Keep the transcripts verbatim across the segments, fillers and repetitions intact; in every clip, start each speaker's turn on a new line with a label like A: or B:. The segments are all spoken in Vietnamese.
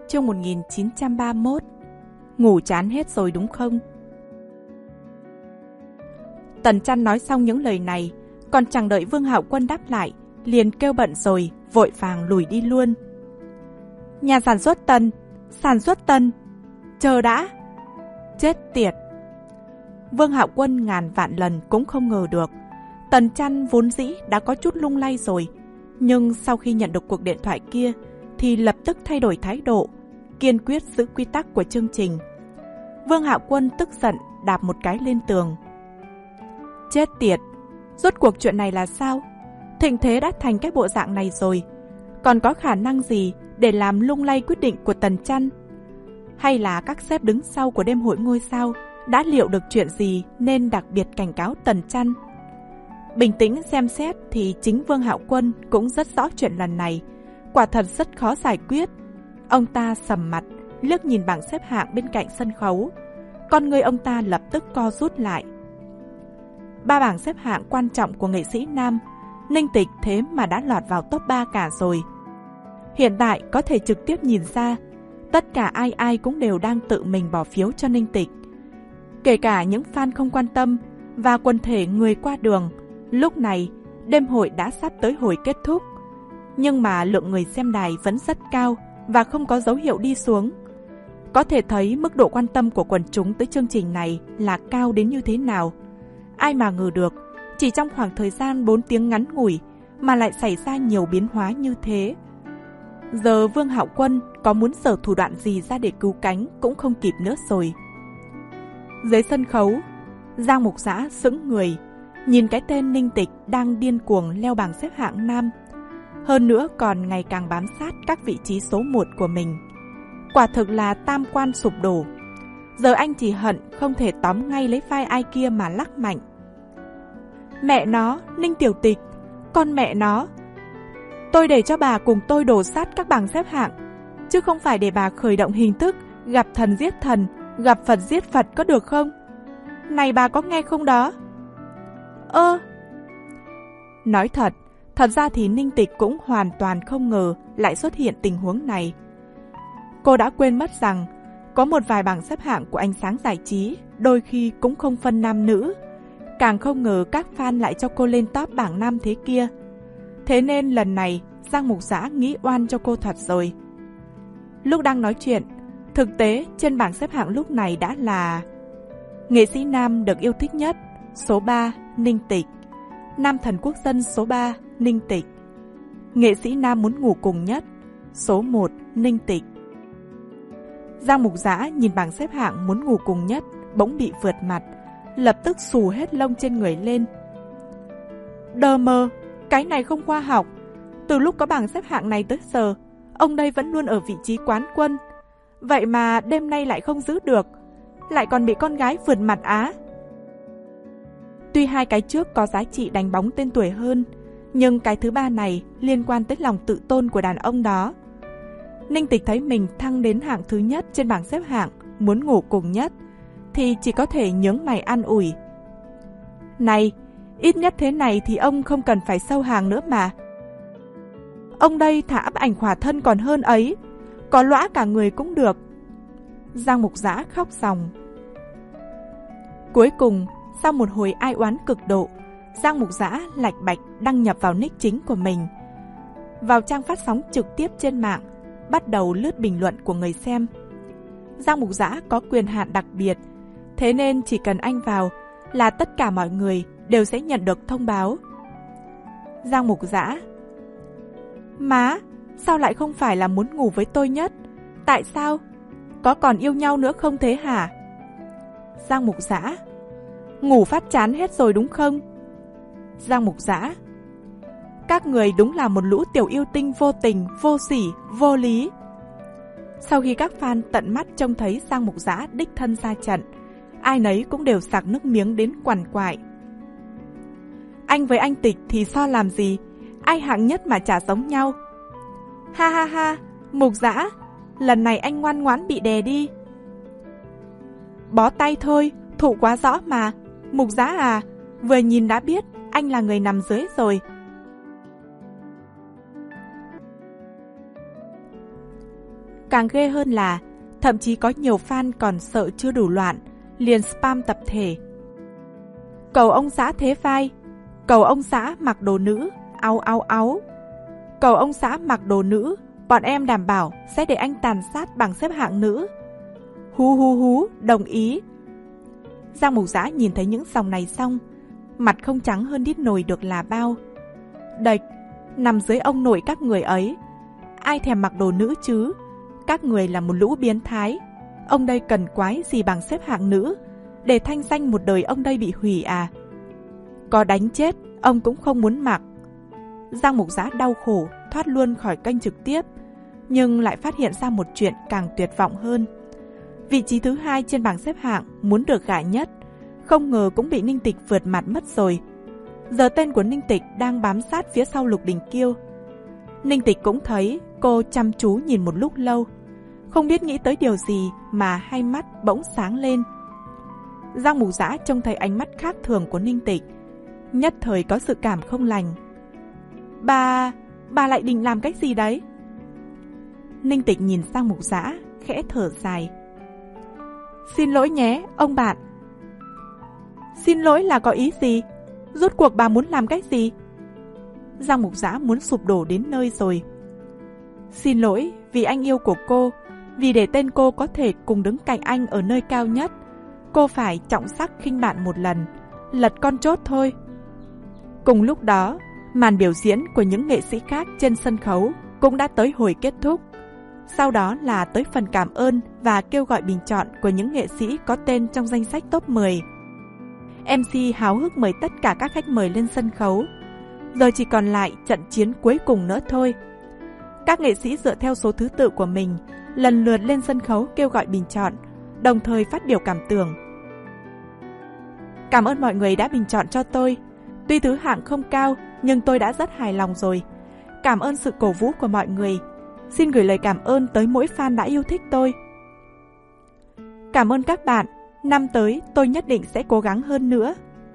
A: chương một nghìn chín trăm ba mươi mốt. Ngủ chán hết rồi đúng không? Tần Chăn nói xong những lời này, còn chẳng đợi Vương Hạo Quân đáp lại, liền kêu bận rồi, vội vàng lùi đi luôn. Nhà sản xuất Tần, sản xuất Tần, chờ đã. Chết tiệt. Vương Hạo Quân ngàn vạn lần cũng không ngờ được. Tần Chăn vốn dĩ đã có chút lung lay rồi, nhưng sau khi nhận được cuộc điện thoại kia thì lập tức thay đổi thái độ, kiên quyết giữ quy tắc của chương trình. Vương Hạo Quân tức giận đạp một cái lên tường. Chết tiệt, rốt cuộc chuyện này là sao? Thịnh thế đã thành cái bộ dạng này rồi, còn có khả năng gì để làm lung lay quyết định của Tần Chăn? Hay là các sếp đứng sau của đêm hội ngôi sao đã liệu được chuyện gì nên đặc biệt cảnh cáo Tần Chăn? Bình tĩnh xem xét thì chính Vương Hạo Quân cũng rất rõ chuyện lần này quả thật rất khó giải quyết. Ông ta sầm mặt, liếc nhìn bảng xếp hạng bên cạnh sân khấu. Con người ông ta lập tức co rút lại. Ba bảng xếp hạng quan trọng của nghệ sĩ nam, Ninh Tịch thế mà đã lọt vào top ba cả rồi. Hiện tại có thể trực tiếp nhìn ra, tất cả ai ai cũng đều đang tự mình bỏ phiếu cho Ninh Tịch. Kể cả những fan không quan tâm và quần thể người qua đường. Lúc này, đêm hội đã sắp tới hồi kết thúc. Nhưng mà lượng người xem đài vẫn rất cao và không có dấu hiệu đi xuống. Có thể thấy mức độ quan tâm của quần chúng tới chương trình này là cao đến như thế nào. Ai mà ngờ được, chỉ trong khoảng thời gian bốn tiếng ngắn ngủi mà lại xảy ra nhiều biến hóa như thế. Giờ Vương Hạo Quân có muốn sở thủ đoạn gì ra để cứu cánh cũng không kịp nữa rồi. Dưới sân khấu, Giang Mục Dã sững người, nhìn cái tên Ninh Tịch đang điên cuồng leo bảng xếp hạng nam. Hơn nữa còn ngày càng bám sát các vị trí số một của mình. Quả thực là tam quan sụp đổ. Giờ anh chỉ hận không thể tóm ngay lấy vai ai kia mà lắc mạnh. Mẹ nó, Ninh Tiểu Tịch, con mẹ nó. Tôi để cho bà cùng tôi đổ sát các bảng xếp hạng, chứ không phải để bà khởi động hình thức gặp thần giết thần, gặp Phật giết Phật có được không? Này bà có nghe không đó? Ơ! Nói thật, thật ra thì Ninh Tịch cũng hoàn toàn không ngờ lại xuất hiện tình huống này. Cô đã quên mất rằng có một vài bảng xếp hạng của ánh sáng giải trí đôi khi cũng không phân nam nữ. Càng không ngờ các fan lại cho cô lên top bảng nam thế kia. Thế nên lần này Giang Mục Dã nghĩ oan cho cô thật rồi. Lúc đang nói chuyện, thực tế trên bảng xếp hạng lúc này đã là nghệ sĩ nam được yêu thích nhất số ba Ninh Tịch, nam thần quốc dân số ba Ninh Tịch, nghệ sĩ nam muốn ngủ cùng nhất số một Ninh Tịch. Giang Mục Dã nhìn bảng xếp hạng muốn ngủ cùng nhất bỗng bị vượt mặt, lập tức xù hết lông trên người lên. Đờ mờ, cái này không khoa học. Từ lúc có bảng xếp hạng này tới giờ, ông đây vẫn luôn ở vị trí quán quân. Vậy mà đêm nay lại không giữ được, lại còn bị con gái vượt mặt á. Tuy hai cái trước có giá trị đánh bóng tên tuổi hơn, nhưng cái thứ ba này liên quan tới lòng tự tôn của đàn ông đó. Ninh Tịch thấy mình thăng đến hạng thứ nhất trên bảng xếp hạng muốn ngủ cùng nhất, thì chỉ có thể nhướng mày an ủi. Này, ít nhất thế này thì ông không cần phải sâu hàng nữa mà. Ông đây thả ắp ảnh khỏa thân còn hơn ấy, có lõa cả người cũng được. Giang Mục Dã khóc ròng. Cuối cùng, sau một hồi ai oán cực độ, Giang Mục Dã lạch bạch đăng nhập vào nick chính của mình. Vào trang phát sóng trực tiếp trên mạng, bắt đầu lướt bình luận của người xem. Giang Mục Dã có quyền hạn đặc biệt, thế nên chỉ cần anh vào là tất cả mọi người đều sẽ nhận được thông báo. Giang Mục Dã: Má, sao lại không phải là muốn ngủ với tôi nhất? Tại sao? Có còn yêu nhau nữa không thế hả? Giang Mục Dã: Ngủ phát chán hết rồi đúng không? Giang Mục Dã: Các người đúng là một lũ tiểu yêu tinh vô tình, vô sỉ, vô lý. Sau khi các fan tận mắt trông thấy Giang Mục Dã đích thân ra trận, ai nấy cũng đều sặc nước miếng đến quằn quại. Anh với anh Tịch thì so làm gì? Ai hạng nhất mà chả giống nhau. Ha ha ha, Mục Dã, lần này anh ngoan ngoãn bị đè đi. Bó tay thôi, thụ quá rõ mà. Mục Dã à, vừa nhìn đã biết anh là người nằm dưới rồi. Càng ghê hơn là thậm chí có nhiều fan còn sợ chưa đủ loạn, liền spam tập thể. Cầu ông xã thế vai, cầu ông xã mặc đồ nữ, áu áu áu. Cầu ông xã mặc đồ nữ, bọn em đảm bảo sẽ để anh tàn sát bảng xếp hạng nữ. Hú hú hú, đồng ý. Giang Mục Giã nhìn thấy những dòng này xong, mặt không trắng hơn đít nồi được là bao. Đệch, nằm dưới ông nội các người ấy. Ai thèm mặc đồ nữ chứ? Các người là một lũ biến thái. Ông đây cần quái gì bằng xếp hạng nữ, để thanh danh một đời ông đây bị hủy à? Có đánh chết, ông cũng không muốn mặc. Giang Mục Giã đau khổ, thoát luôn khỏi kênh trực tiếp, nhưng lại phát hiện ra một chuyện càng tuyệt vọng hơn. Vị trí thứ hai trên bảng xếp hạng muốn được gả nhất, không ngờ cũng bị Ninh Tịch vượt mặt mất rồi. Giờ tên của Ninh Tịch đang bám sát phía sau Lục Đình Kiêu. Ninh Tịch cũng thấy cô chăm chú nhìn một lúc lâu, không biết nghĩ tới điều gì mà hai mắt bỗng sáng lên. Giang Mục Giã trông thấy ánh mắt khác thường của Ninh Tịch, nhất thời có sự cảm không lành. Bà... bà lại định làm cái gì đấy? Ninh Tịch nhìn sang Mục Giã, khẽ thở dài. Xin lỗi nhé, ông bạn. Xin lỗi là có ý gì? Rốt cuộc bà muốn làm cái gì? Giang Mục Giã muốn sụp đổ đến nơi rồi. Xin lỗi vì anh yêu của cô, vì để tên cô có thể cùng đứng cạnh anh ở nơi cao nhất, cô phải trọng sắc khinh bạn một lần, lật con chốt thôi. Cùng lúc đó, màn biểu diễn của những nghệ sĩ khác trên sân khấu cũng đã tới hồi kết thúc. Sau đó là tới phần cảm ơn và kêu gọi bình chọn của những nghệ sĩ có tên trong danh sách top mười. em xê háo hức mời tất cả các khách mời lên sân khấu. Giờ chỉ còn lại trận chiến cuối cùng nữa thôi. Các nghệ sĩ dựa theo số thứ tự của mình, lần lượt lên sân khấu kêu gọi bình chọn, đồng thời phát biểu cảm tưởng. Cảm ơn mọi người đã bình chọn cho tôi. Tuy thứ hạng không cao, nhưng tôi đã rất hài lòng rồi. Cảm ơn sự cổ vũ của mọi người. Xin gửi lời cảm ơn tới mỗi fan đã yêu thích tôi. Cảm ơn các bạn. Năm tới tôi nhất định sẽ cố gắng hơn nữa.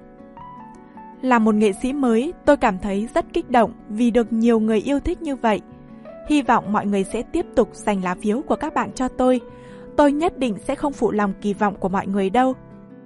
A: Là một nghệ sĩ mới, tôi cảm thấy rất kích động vì được nhiều người yêu thích như vậy. Hy vọng mọi người sẽ tiếp tục dành lá phiếu của các bạn cho tôi. Tôi nhất định sẽ không phụ lòng kỳ vọng của mọi người đâu.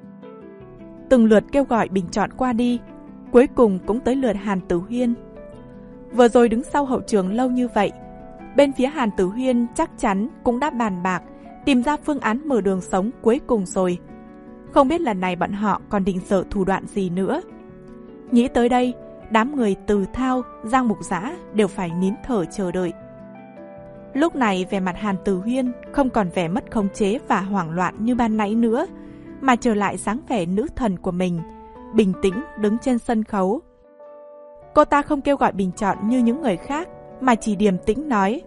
A: Từng lượt kêu gọi bình chọn qua đi, cuối cùng cũng tới lượt Hàn Tử Huyên. Vừa rồi đứng sau hậu trường lâu như vậy, bên phía Hàn Tử Huyên chắc chắn cũng đã bàn bạc, tìm ra phương án mở đường sống cuối cùng rồi. Không biết lần này bọn họ còn định dở thủ đoạn gì nữa. Nghĩ tới đây, đám người Từ Thao, Giang Mục Giã đều phải nín thở chờ đợi. Lúc này vẻ mặt Hàn Tử Huyên không còn vẻ mất khống chế và hoảng loạn như ban nãy nữa, mà trở lại dáng vẻ nữ thần của mình, bình tĩnh đứng trên sân khấu. Cô ta không kêu gọi bình chọn như những người khác, mà chỉ điềm tĩnh nói: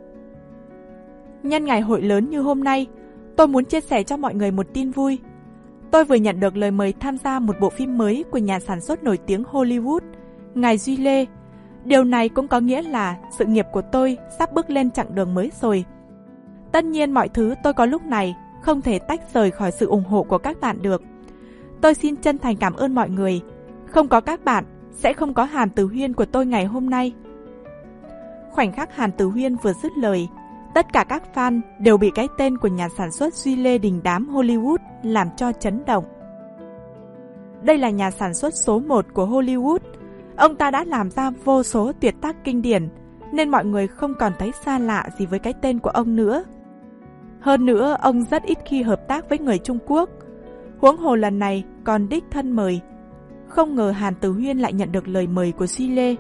A: Nhân ngày hội lớn như hôm nay, tôi muốn chia sẻ cho mọi người một tin vui. Tôi vừa nhận được lời mời tham gia một bộ phim mới của nhà sản xuất nổi tiếng Hollywood, ngài Duy Lê. Điều này cũng có nghĩa là sự nghiệp của tôi sắp bước lên chặng đường mới rồi. Tất nhiên mọi thứ tôi có lúc này không thể tách rời khỏi sự ủng hộ của các bạn được. Tôi xin chân thành cảm ơn mọi người. Không có các bạn, sẽ không có Hàn Tử Huyên của tôi ngày hôm nay. Khoảnh khắc Hàn Tử Huyên vừa dứt lời, tất cả các fan đều bị cái tên của nhà sản xuất Duy Lê đình đám Hollywood làm cho chấn động. Đây là nhà sản xuất số một của Hollywood. Ông ta đã làm ra vô số tuyệt tác kinh điển, nên mọi người không còn thấy xa lạ gì với cái tên của ông nữa. Hơn nữa, ông rất ít khi hợp tác với người Trung Quốc. Huống hồ lần này còn đích thân mời. Không ngờ Hàn Tử Huyên lại nhận được lời mời của Duy Lê.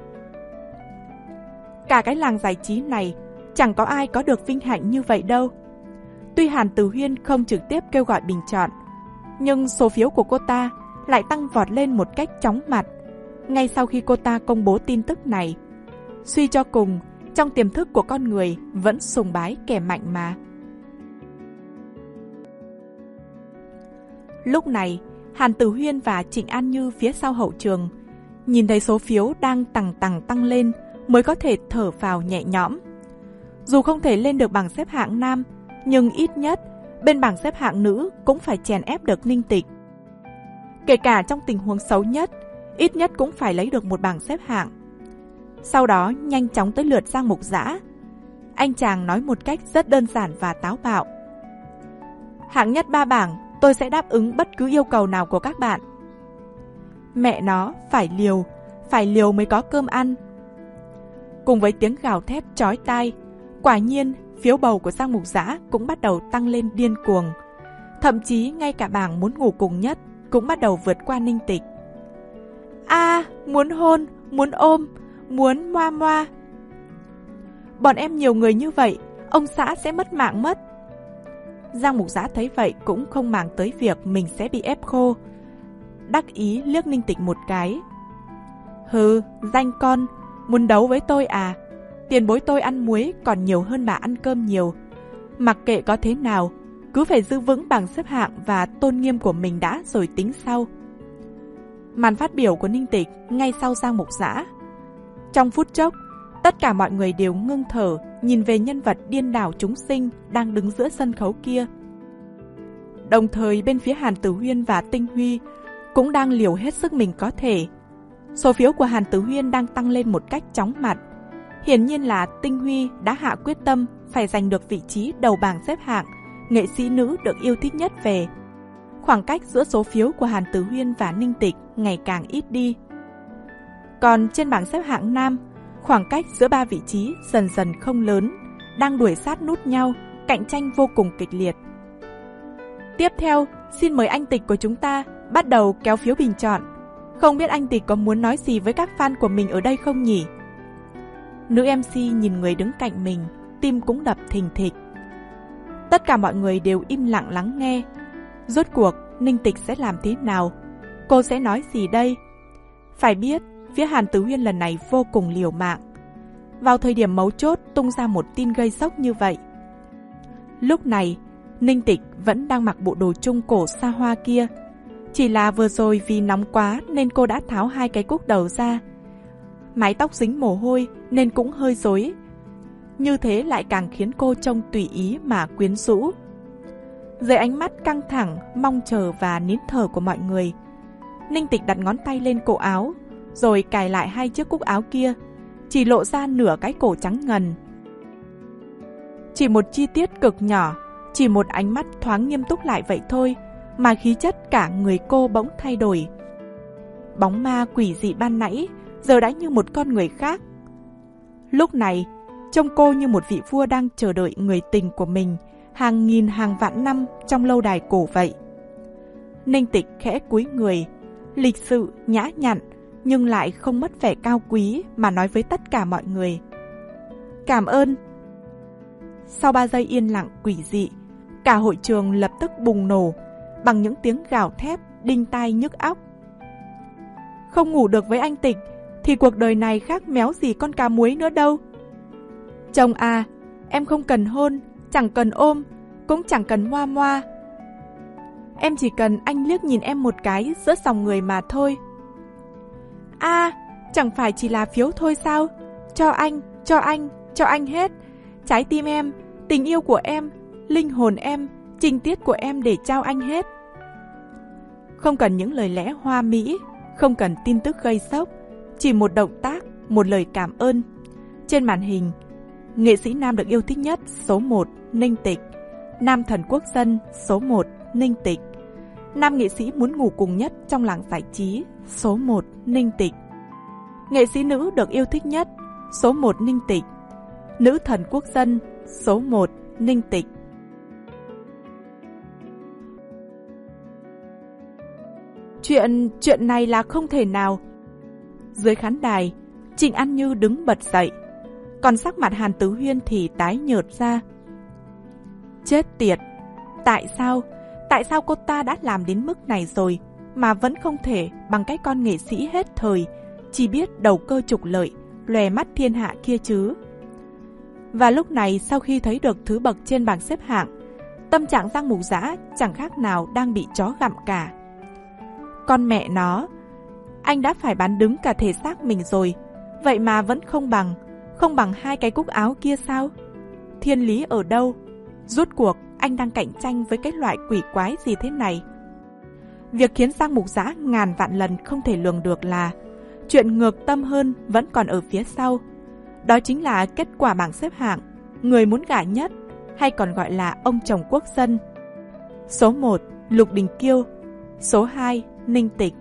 A: Cả cái làng giải trí này chẳng có ai có được vinh hạnh như vậy đâu. Tuy Hàn Tử Huyên không trực tiếp kêu gọi bình chọn, nhưng số phiếu của cô ta lại tăng vọt lên một cách chóng mặt ngay sau khi cô ta công bố tin tức này. Suy cho cùng, trong tiềm thức của con người vẫn sùng bái kẻ mạnh mà. Lúc này, Hàn Tử Huyên và Trịnh An Như phía sau hậu trường nhìn thấy số phiếu đang tằng tằng tăng lên mới có thể thở phào nhẹ nhõm. Dù không thể lên được bảng xếp hạng nam, nhưng ít nhất bên bảng xếp hạng nữ cũng phải chèn ép được Ninh Tịch. Kể cả trong tình huống xấu nhất, ít nhất cũng phải lấy được một bảng xếp hạng. Sau đó nhanh chóng tới lượt Giang Mục Giã. Anh chàng nói một cách rất đơn giản và táo bạo. Hạng nhất ba bảng, tôi sẽ đáp ứng bất cứ yêu cầu nào của các bạn. Mẹ nó, phải liều, phải liều mới có cơm ăn. Cùng với tiếng gào thét chói tai, quả nhiên phiếu bầu của Giang Mục Dã cũng bắt đầu tăng lên điên cuồng. Thậm chí ngay cả bảng muốn ngủ cùng nhất cũng bắt đầu vượt qua Ninh Tịch. A, à, muốn hôn, muốn ôm, muốn moa moa. Bọn em nhiều người như vậy, ông xã sẽ mất mạng mất. Giang Mục Dã thấy vậy cũng không màng tới việc mình sẽ bị ép khô. Đắc ý liếc Ninh Tịch một cái. Hừ, danh con, muốn đấu với tôi à? Tiền bối tôi ăn muối còn nhiều hơn bà ăn cơm nhiều. Mặc kệ có thế nào, cứ phải giữ vững bảng xếp hạng và tôn nghiêm của mình đã rồi tính sau. Màn phát biểu của Ninh Tịch ngay sau Giang Mục Dã. Trong phút chốc, tất cả mọi người đều ngưng thở nhìn về nhân vật điên đảo chúng sinh đang đứng giữa sân khấu kia. Đồng thời bên phía Hàn Tử Huyên và Tinh Huy cũng đang liều hết sức mình có thể. Số phiếu của Hàn Tử Huyên đang tăng lên một cách chóng mặt. Hiển nhiên là Tinh Huy đã hạ quyết tâm phải giành được vị trí đầu bảng xếp hạng nghệ sĩ nữ được yêu thích nhất về. Khoảng cách giữa số phiếu của Hàn Tử Huyên và Ninh Tịch ngày càng ít đi. Còn trên bảng xếp hạng nam, khoảng cách giữa ba vị trí dần dần không lớn, đang đuổi sát nút nhau, cạnh tranh vô cùng kịch liệt. Tiếp theo, xin mời anh Tịch của chúng ta bắt đầu kéo phiếu bình chọn. Không biết anh Tịch có muốn nói gì với các fan của mình ở đây không nhỉ? Nữ em xê nhìn người đứng cạnh mình, tim cũng đập thình thịch. Tất cả mọi người đều im lặng lắng nghe. Rốt cuộc, Ninh Tịch sẽ làm thế nào? Cô sẽ nói gì đây? Phải biết, phía Hàn Tử Huyên lần này vô cùng liều mạng. Vào thời điểm mấu chốt tung ra một tin gây sốc như vậy. Lúc này, Ninh Tịch vẫn đang mặc bộ đồ trung cổ xa hoa kia. Chỉ là vừa rồi vì nóng quá nên cô đã tháo hai cái cúc đầu ra. Mái tóc dính mồ hôi nên cũng hơi rối. Như thế lại càng khiến cô trông tùy ý mà quyến rũ. Dưới ánh mắt căng thẳng, mong chờ và nín thở của mọi người, Ninh Tịch đặt ngón tay lên cổ áo, rồi cài lại hai chiếc cúc áo kia, chỉ lộ ra nửa cái cổ trắng ngần. Chỉ một chi tiết cực nhỏ, chỉ một ánh mắt thoáng nghiêm túc lại vậy thôi, mà khí chất cả người cô bỗng thay đổi. Bóng ma quỷ dị ban nãy giờ đã như một con người khác. Lúc này, trông cô như một vị vua đang chờ đợi người tình của mình hàng nghìn hàng vạn năm trong lâu đài cổ vậy. Ninh Tịch khẽ cúi người, lịch sự, nhã nhặn, nhưng lại không mất vẻ cao quý mà nói với tất cả mọi người. Cảm ơn. Sau ba giây yên lặng quỷ dị, cả hội trường lập tức bùng nổ bằng những tiếng gào thét đinh tai nhức óc. Không ngủ được với anh Tịch thì cuộc đời này khác méo gì con cá muối nữa đâu. Chồng à, em không cần hôn, chẳng cần ôm, cũng chẳng cần moa moa. Em chỉ cần anh liếc nhìn em một cái giữa dòng người mà thôi. À, chẳng phải chỉ là phiếu thôi sao? Cho anh, cho anh, cho anh hết. Trái tim em, tình yêu của em, linh hồn em, trinh tiết của em để trao anh hết. Không cần những lời lẽ hoa mỹ, không cần tin tức gây sốc, chỉ một động tác, một lời cảm ơn. Trên màn hình, nghệ sĩ nam được yêu thích nhất số một, Ninh Tịch. Nam thần quốc dân số một, Ninh Tịch. Nam nghệ sĩ muốn ngủ cùng nhất trong làng giải trí số một, Ninh Tịch. Nghệ sĩ nữ được yêu thích nhất số một, Ninh Tịch. Nữ thần quốc dân số một, Ninh Tịch. Chuyện, chuyện này là không thể nào. Dưới khán đài, Trịnh An Như đứng bật dậy, còn sắc mặt Hàn Tử Huyên thì tái nhợt ra. Chết tiệt! Tại sao? Tại sao cô ta đã làm đến mức này rồi mà vẫn không thể bằng cái con nghệ sĩ hết thời, chỉ biết đầu cơ trục lợi, lòe mắt thiên hạ kia chứ? Và lúc này sau khi thấy được thứ bậc trên bảng xếp hạng, tâm trạng Giang Mục Dã chẳng khác nào đang bị chó gặm cả. Con mẹ nó! Anh đã phải bán đứng cả thể xác mình rồi, vậy mà vẫn không bằng, không bằng hai cái cúc áo kia sao? Thiên lý ở đâu? Rốt cuộc anh đang cạnh tranh với cái loại quỷ quái gì thế này? Việc khiến Giang Mục Dã ngàn vạn lần không thể lường được là chuyện ngược tâm hơn vẫn còn ở phía sau. Đó chính là kết quả bảng xếp hạng. người muốn gả nhất, hay còn gọi là ông chồng quốc dân. Số một, Lục Đình Kiêu. Số hai, Ninh Tịch.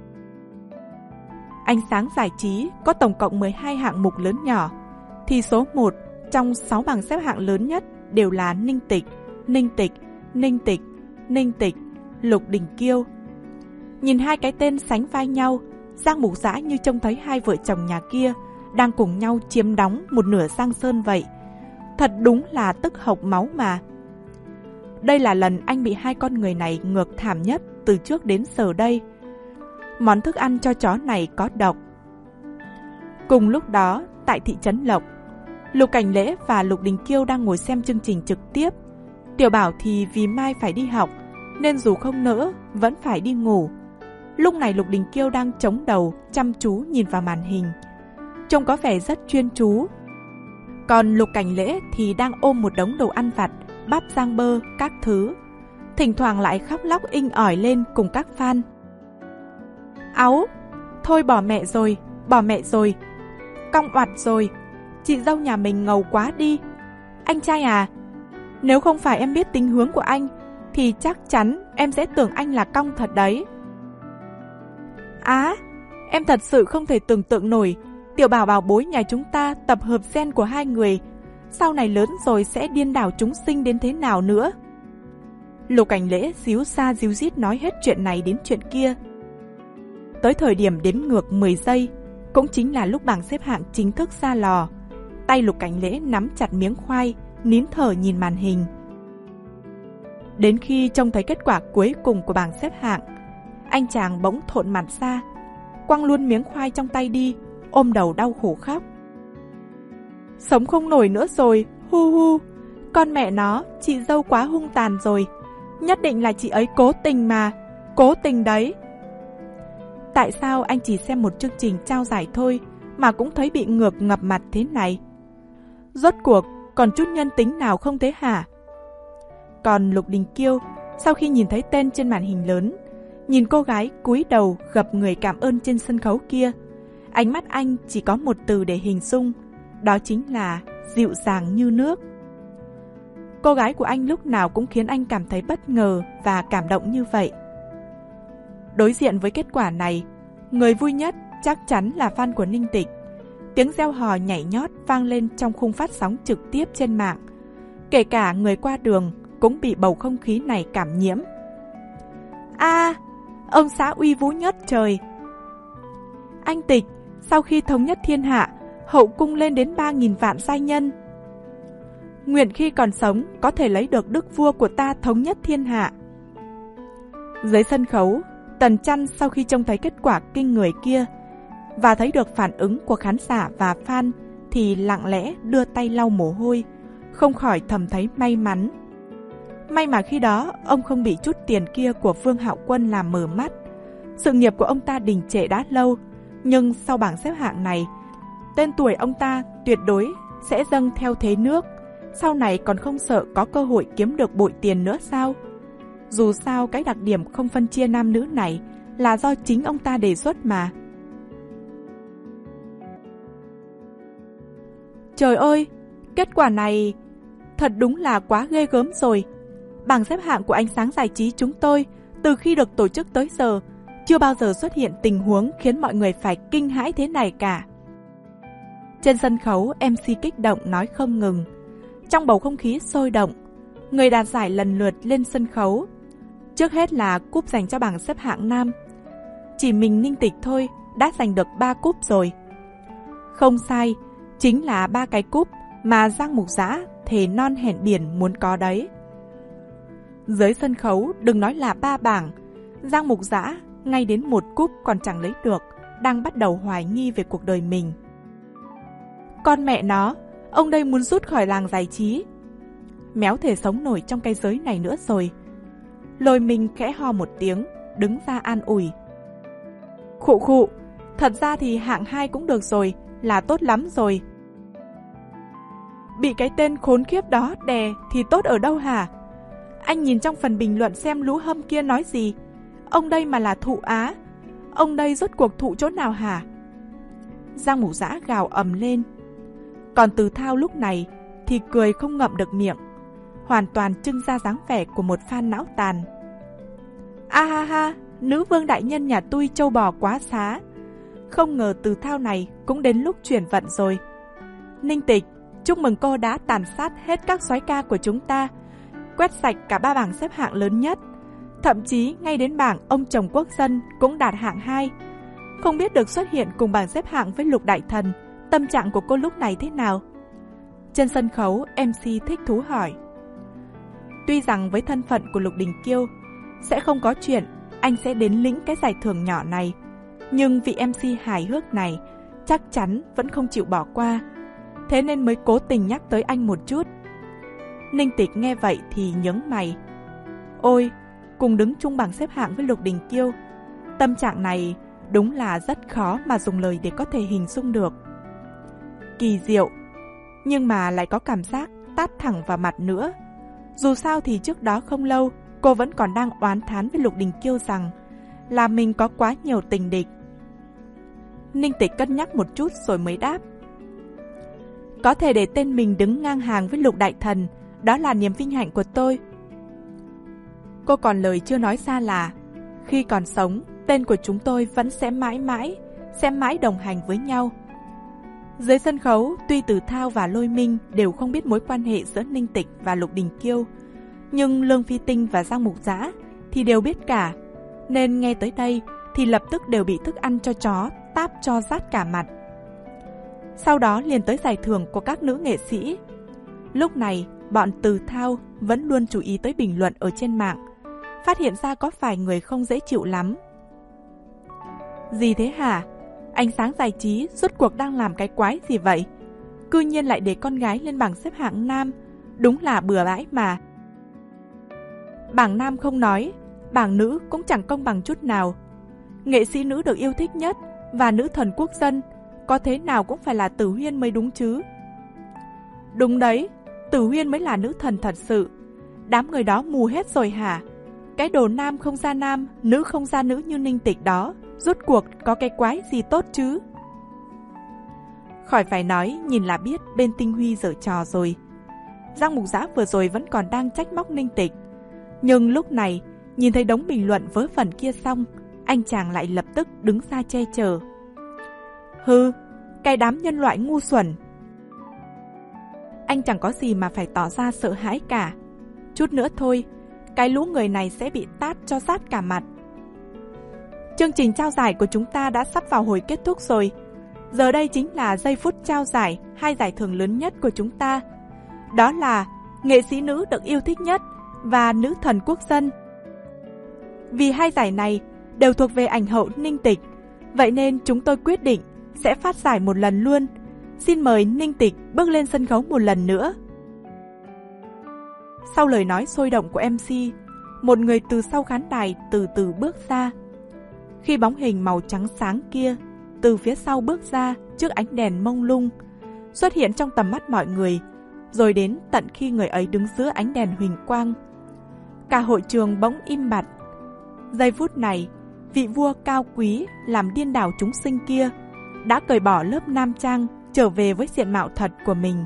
A: Ánh sáng giải trí có tổng cộng mười hai hạng mục lớn nhỏ, thì số một trong sáu bảng xếp hạng lớn nhất đều là Ninh Tịch, Ninh Tịch, Ninh Tịch, Ninh Tịch, Lục Đình Kiêu. Nhìn hai cái tên sánh vai nhau, Giang Mục Dã như trông thấy hai vợ chồng nhà kia đang cùng nhau chiếm đóng một nửa Giang Sơn vậy. Thật đúng là tức hộc máu mà. Đây là lần anh bị hai con người này ngược thảm nhất từ trước đến giờ đây. Món thức ăn cho chó này có độc. Cùng lúc đó, tại thị trấn Lộc, Lục Cảnh Lễ và Lục Đình Kiêu đang ngồi xem chương trình trực tiếp. Tiểu Bảo thì vì mai phải đi học, nên dù không nỡ, vẫn phải đi ngủ. Lúc này Lục Đình Kiêu đang chống đầu, chăm chú nhìn vào màn hình. Trông có vẻ rất chuyên chú. Còn Lục Cảnh Lễ thì đang ôm một đống đồ ăn vặt, bắp rang bơ, các thứ. Thỉnh thoảng lại khóc lóc inh ỏi lên cùng các fan. Áu, thôi bỏ mẹ rồi, bỏ mẹ rồi. Cong oặt rồi, chị dâu nhà mình ngầu quá đi. Anh trai à, nếu không phải em biết tính hướng của anh, thì chắc chắn em sẽ tưởng anh là cong thật đấy. Á, em thật sự không thể tưởng tượng nổi Tiểu Bảo bảo bối nhà chúng ta tập hợp gen của hai người, sau này lớn rồi sẽ điên đảo chúng sinh đến thế nào nữa. Lục Cảnh Lễ díu xa díu dít nói hết chuyện này đến chuyện kia. Tới thời điểm đếm ngược mười giây, cũng chính là lúc bảng xếp hạng chính thức ra lò, tay Lục Cảnh Lễ nắm chặt miếng khoai, nín thở nhìn màn hình. Đến khi trông thấy kết quả cuối cùng của bảng xếp hạng, anh chàng bỗng thộn mặt ra, quăng luôn miếng khoai trong tay đi, ôm đầu đau khổ khóc. Sống không nổi nữa rồi, hu hu, con mẹ nó, chị dâu quá hung tàn rồi, nhất định là chị ấy cố tình mà, cố tình đấy. Tại sao anh chỉ xem một chương trình trao giải thôi mà cũng thấy bị ngược ngập mặt thế này? Rốt cuộc còn chút nhân tính nào không thế hả? Còn Lục Đình Kiêu, sau khi nhìn thấy tên trên màn hình lớn, nhìn cô gái cúi đầu gập người cảm ơn trên sân khấu kia, ánh mắt anh chỉ có một từ để hình dung, đó chính là dịu dàng như nước. Cô gái của anh lúc nào cũng khiến anh cảm thấy bất ngờ và cảm động như vậy. Đối diện với kết quả này, người vui nhất chắc chắn là fan của Ninh Tịch. Tiếng reo hò nhảy nhót vang lên trong khung phát sóng trực tiếp trên mạng. Kể cả người qua đường cũng bị bầu không khí này cảm nhiễm. A, à, ông xã uy vũ nhất trời. Anh Tịch, sau khi thống nhất thiên hạ, hậu cung lên đến ba nghìn vạn giai nhân. Nguyện khi còn sống có thể lấy được đức vua của ta thống nhất thiên hạ. Dưới sân khấu, Tần Chăn sau khi trông thấy kết quả kinh người kia và thấy được phản ứng của khán giả và fan thì lặng lẽ đưa tay lau mồ hôi, không khỏi thầm thấy may mắn. May mà khi đó ông không bị chút tiền kia của Vương Hạo Quân làm mờ mắt. Sự nghiệp của ông ta đình trệ đã lâu, nhưng sau bảng xếp hạng này, tên tuổi ông ta tuyệt đối sẽ dâng theo thế nước. Sau này còn không sợ có cơ hội kiếm được bội tiền nữa sao? Dù sao cái đặc điểm không phân chia nam nữ này là do chính ông ta đề xuất mà. Trời ơi, kết quả này thật đúng là quá ghê gớm rồi. Bảng xếp hạng của ánh sáng giải trí chúng tôi từ khi được tổ chức tới giờ chưa bao giờ xuất hiện tình huống khiến mọi người phải kinh hãi thế này cả. Trên sân khấu, em xê kích động nói không ngừng. Trong bầu không khí sôi động, người đạt giải lần lượt lên sân khấu. Trước hết là cúp dành cho bảng xếp hạng nam. Chỉ mình Ninh Tịch thôi đã giành được ba cúp rồi. Không sai, chính là ba cái cúp mà Giang Mục Dã thề non hẹn biển muốn có đấy. Dưới sân khấu đừng nói là ba bảng, Giang Mục Dã ngay đến một cúp còn chẳng lấy được, đang bắt đầu hoài nghi về cuộc đời mình. Con mẹ nó, ông đây muốn rút khỏi làng giải trí. Méo thể sống nổi trong cái giới này nữa rồi. Lôi mình khẽ ho một tiếng, đứng ra an ủi. Khụ khụ, thật ra thì hạng hai cũng được rồi, là tốt lắm rồi. Bị cái tên khốn khiếp đó đè thì tốt ở đâu hả? Anh nhìn trong phần bình luận xem lú hâm kia nói gì. Ông đây mà là thụ á, ông đây rốt cuộc thụ chỗ nào hả? Giang Mục Dã gào ầm lên. Còn Từ Thao lúc này thì cười không ngậm được miệng, hoàn toàn trưng ra dáng vẻ của một fan não tàn. A ha ha, nữ vương đại nhân nhà tôi trâu bò quá xá. Không ngờ Từ Thao này cũng đến lúc chuyển vận rồi. Ninh Tịch, chúc mừng cô đã tàn sát hết các soái ca của chúng ta, quét sạch cả ba bảng xếp hạng lớn nhất. Thậm chí ngay đến bảng ông chồng quốc dân cũng đạt hạng hai. Không biết được xuất hiện cùng bảng xếp hạng với Lục Đại Thần, tâm trạng của cô lúc này thế nào? Trên sân khấu, em xê thích thú hỏi. Tuy rằng với thân phận của Lục Đình Kiêu, sẽ không có chuyện anh sẽ đến lĩnh cái giải thưởng nhỏ này, nhưng vị em xê hài hước này chắc chắn vẫn không chịu bỏ qua, thế nên mới cố tình nhắc tới anh một chút. Ninh Tịch nghe vậy thì nhướng mày. Ôi, cùng đứng chung bảng xếp hạng với Lục Đình Kiêu, tâm trạng này đúng là rất khó mà dùng lời để có thể hình dung được. Kỳ diệu, nhưng mà lại có cảm giác tát thẳng vào mặt nữa. Dù sao thì trước đó không lâu, cô vẫn còn đang oán thán với Lục Đình Kiêu rằng là mình có quá nhiều tình địch. Ninh Tịch cân nhắc một chút rồi mới đáp. Có thể để tên mình đứng ngang hàng với Lục Đại Thần, đó là niềm vinh hạnh của tôi. Cô còn lời chưa nói ra là khi còn sống, tên của chúng tôi vẫn sẽ mãi mãi, sẽ mãi đồng hành với nhau. Dưới sân khấu, tuy Từ Thao và Lôi Minh đều không biết mối quan hệ giữa Ninh Tịch và Lục Đình Kiêu, nhưng Lương Phi Tinh và Giang Mục Dã thì đều biết cả, nên nghe tới đây thì lập tức đều bị thức ăn cho chó táp cho rát cả mặt. Sau đó liền tới giải thưởng của các nữ nghệ sĩ. Lúc này, bọn Từ Thao vẫn luôn chú ý tới bình luận ở trên mạng, phát hiện ra có vài người không dễ chịu lắm. Gì thế hả? Ánh sáng giải trí rốt cuộc đang làm cái quái gì vậy? Cư nhiên lại để con gái lên bảng xếp hạng nam, đúng là bừa bãi mà. Bảng nam không nói, bảng nữ cũng chẳng công bằng chút nào. Nghệ sĩ nữ được yêu thích nhất và nữ thần quốc dân, có thế nào cũng phải là Tử Huyên mới đúng chứ. Đúng đấy, Tử Huyên mới là nữ thần thật sự. Đám người đó mù hết rồi hả? Cái đồ nam không ra nam, nữ không ra nữ như Ninh Tịch đó, rốt cuộc có cái quái gì tốt chứ? Khỏi phải nói, nhìn là biết bên Tinh Huy giở trò rồi. Giang Mục Dã vừa rồi vẫn còn đang trách móc Ninh Tịch, nhưng lúc này nhìn thấy đống bình luận vớ vẩn kia xong, anh chàng lại lập tức đứng ra che chở. Hừ, cái đám nhân loại ngu xuẩn. Anh chẳng có gì mà phải tỏ ra sợ hãi cả. Chút nữa thôi, cái lũ người này sẽ bị tát cho rát cả mặt. Chương trình trao giải của chúng ta đã sắp vào hồi kết thúc rồi. Giờ đây chính là giây phút trao giải hai giải thưởng lớn nhất của chúng ta. Đó là nghệ sĩ nữ được yêu thích nhất và nữ thần quốc dân. Vì hai giải này đều thuộc về ảnh hậu Ninh Tịch, vậy nên chúng tôi quyết định sẽ phát giải một lần luôn. Xin mời Ninh Tịch bước lên sân khấu một lần nữa. Sau lời nói sôi động của em xê, một người từ sau khán đài từ từ bước ra. Khi bóng hình màu trắng sáng kia từ phía sau bước ra trước ánh đèn mông lung, xuất hiện trong tầm mắt mọi người, rồi đến tận khi người ấy đứng giữa ánh đèn huỳnh quang, cả hội trường bỗng im bặt. Giây phút này, vị vua cao quý làm điên đảo chúng sinh kia đã cởi bỏ lớp nam trang, trở về với diện mạo thật của mình.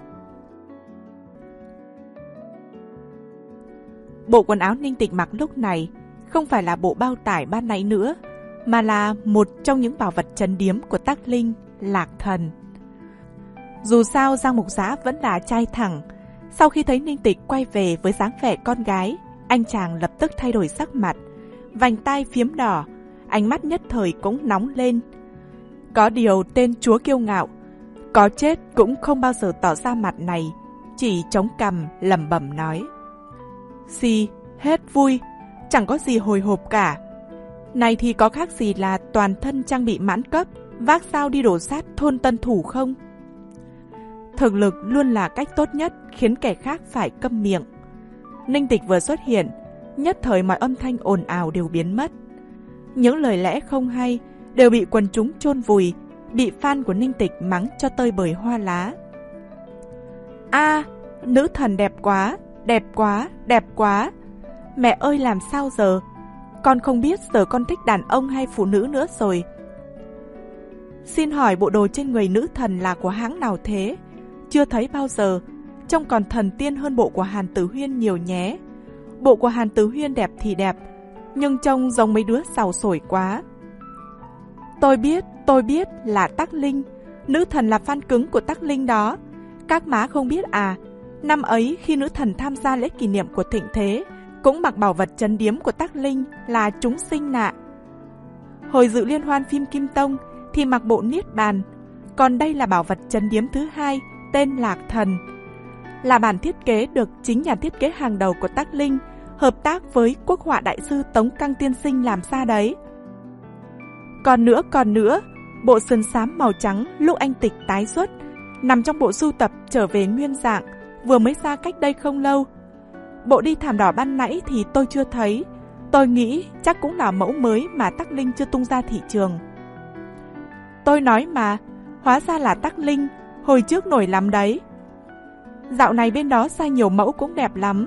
A: Bộ quần áo Ninh Tịch mặc lúc này không phải là bộ bao tải ban nãy nữa, mà là một trong những bảo vật trấn điếm của Tắc Linh, Lạc Thần. Dù sao Giang Mục Dã vẫn là trai thẳng, sau khi thấy Ninh Tịch quay về với dáng vẻ con gái, anh chàng lập tức thay đổi sắc mặt, vành tai phiếm đỏ, ánh mắt nhất thời cũng nóng lên. Có điều tên chúa kiêu ngạo, có chết cũng không bao giờ tỏ ra mặt này, chỉ chống cằm lẩm bẩm nói. Xì, hết vui, chẳng có gì hồi hộp cả. Này thì có khác gì là toàn thân trang bị mãn cấp, vác sao đi đổ sát thôn Tân Thủ không? Thực lực luôn là cách tốt nhất khiến kẻ khác phải câm miệng. Ninh Tịch vừa xuất hiện, nhất thời mọi âm thanh ồn ào đều biến mất. Những lời lẽ không hay đều bị quần chúng chôn vùi, bị fan của Ninh Tịch mắng cho tơi bời hoa lá. A, à, nữ thần đẹp quá, đẹp quá, đẹp quá. Mẹ ơi làm sao giờ? Con không biết giờ con thích đàn ông hay phụ nữ nữa rồi. Xin hỏi bộ đồ trên người nữ thần là của hãng nào thế? Chưa thấy bao giờ. trông còn thần tiên hơn bộ của Hàn Tử Huyên nhiều nhé. Bộ của Hàn Tử Huyên đẹp thì đẹp, nhưng trông giống mấy đứa xào sổi quá. Tôi biết, tôi biết là Tắc Linh. Nữ thần là fan cứng của Tắc Linh đó. Các má không biết à, năm ấy khi nữ thần tham gia lễ kỷ niệm của thịnh thế, cũng mặc bảo vật trấn điếm của Tắc Linh là chúng sinh nạ. Hồi dự liên hoan phim Kim Tông thì mặc bộ Niết Bàn, còn đây là bảo vật trấn điếm thứ hai tên Lạc Thần. Là bản thiết kế được chính nhà thiết kế hàng đầu của Tắc Linh hợp tác với quốc họa đại sư Tống Căng Tiên Sinh làm ra đấy. Còn nữa, còn nữa, bộ sườn xám màu trắng lúc anh Tịch tái xuất, nằm trong bộ sưu tập Trở về nguyên dạng, vừa mới ra cách đây không lâu. Bộ đi thảm đỏ ban nãy thì tôi chưa thấy, tôi nghĩ chắc cũng là mẫu mới mà Tắc Linh chưa tung ra thị trường. Tôi nói mà, hóa ra là Tắc Linh, hồi trước nổi lắm đấy. Dạo này bên đó ra nhiều mẫu cũng đẹp lắm.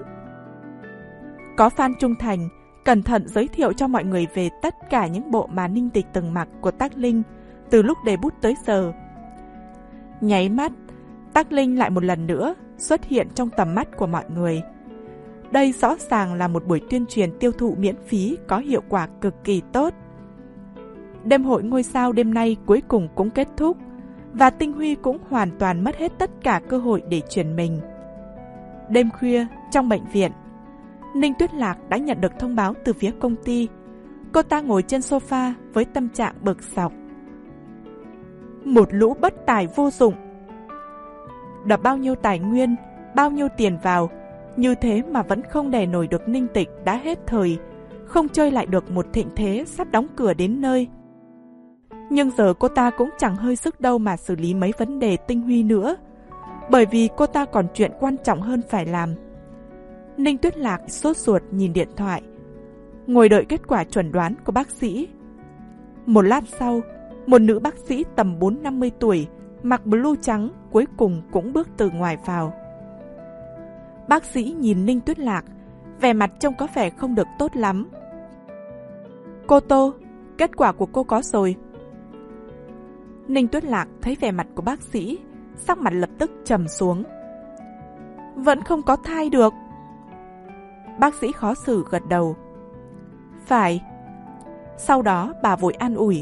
A: Có fan trung thành, cẩn thận giới thiệu cho mọi người về tất cả những bộ mà Ninh Tịch từng mặc của Tắc Linh từ lúc debut tới giờ. Nháy mắt, Tắc Linh lại một lần nữa xuất hiện trong tầm mắt của mọi người. Đây rõ ràng là một buổi tuyên truyền tiêu thụ miễn phí có hiệu quả cực kỳ tốt. Đêm hội ngôi sao đêm nay cuối cùng cũng kết thúc, và Tinh Huy cũng hoàn toàn mất hết tất cả cơ hội để truyền mình. Đêm khuya, trong bệnh viện, Ninh Tuyết Lạc đã nhận được thông báo từ phía công ty. Cô ta ngồi trên sofa với tâm trạng bực dọc. Một lũ bất tài vô dụng. Đập bao nhiêu tài nguyên, bao nhiêu tiền vào, như thế mà vẫn không đè nổi được Ninh Tịch đã hết thời, không chơi lại được một thịnh thế sắp đóng cửa đến nơi. Nhưng giờ cô ta cũng chẳng hơi sức đâu mà xử lý mấy vấn đề Tinh Huy nữa, bởi vì cô ta còn chuyện quan trọng hơn phải làm. Ninh Tuyết Lạc sốt ruột nhìn điện thoại, ngồi đợi kết quả chuẩn đoán của bác sĩ. Một lát sau, một nữ bác sĩ tầm bốn năm mươi tuổi, mặc blue trắng cuối cùng cũng bước từ ngoài vào. Bác sĩ nhìn Ninh Tuyết Lạc, vẻ mặt trông có vẻ không được tốt lắm. Cô Tô, kết quả của cô có rồi. Ninh Tuyết Lạc thấy vẻ mặt của bác sĩ, sắc mặt lập tức trầm xuống. Vẫn không có thai được. Bác sĩ khó xử gật đầu. Phải. Sau đó bà vội an ủi.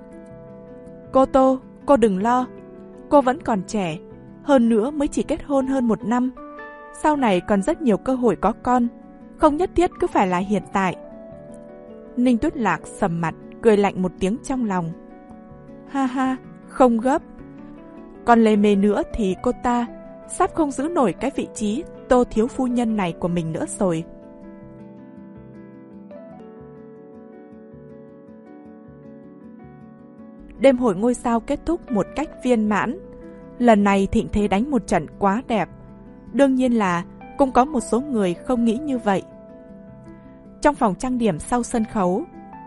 A: Cô Tô, cô đừng lo. Cô vẫn còn trẻ, hơn nữa mới chỉ kết hôn hơn một năm. Sau này còn rất nhiều cơ hội có con, không nhất thiết cứ phải là hiện tại. Ninh Tuyết Lạc sầm mặt, cười lạnh một tiếng trong lòng. Ha ha, không gấp. Còn lề mề nữa thì cô ta sắp không giữ nổi cái vị trí Tô thiếu phu nhân này của mình nữa rồi. Đêm hội ngôi sao kết thúc một cách viên mãn. Lần này thịnh thế đánh một trận quá đẹp. Đương nhiên là cũng có một số người không nghĩ như vậy. Trong phòng trang điểm sau sân khấu,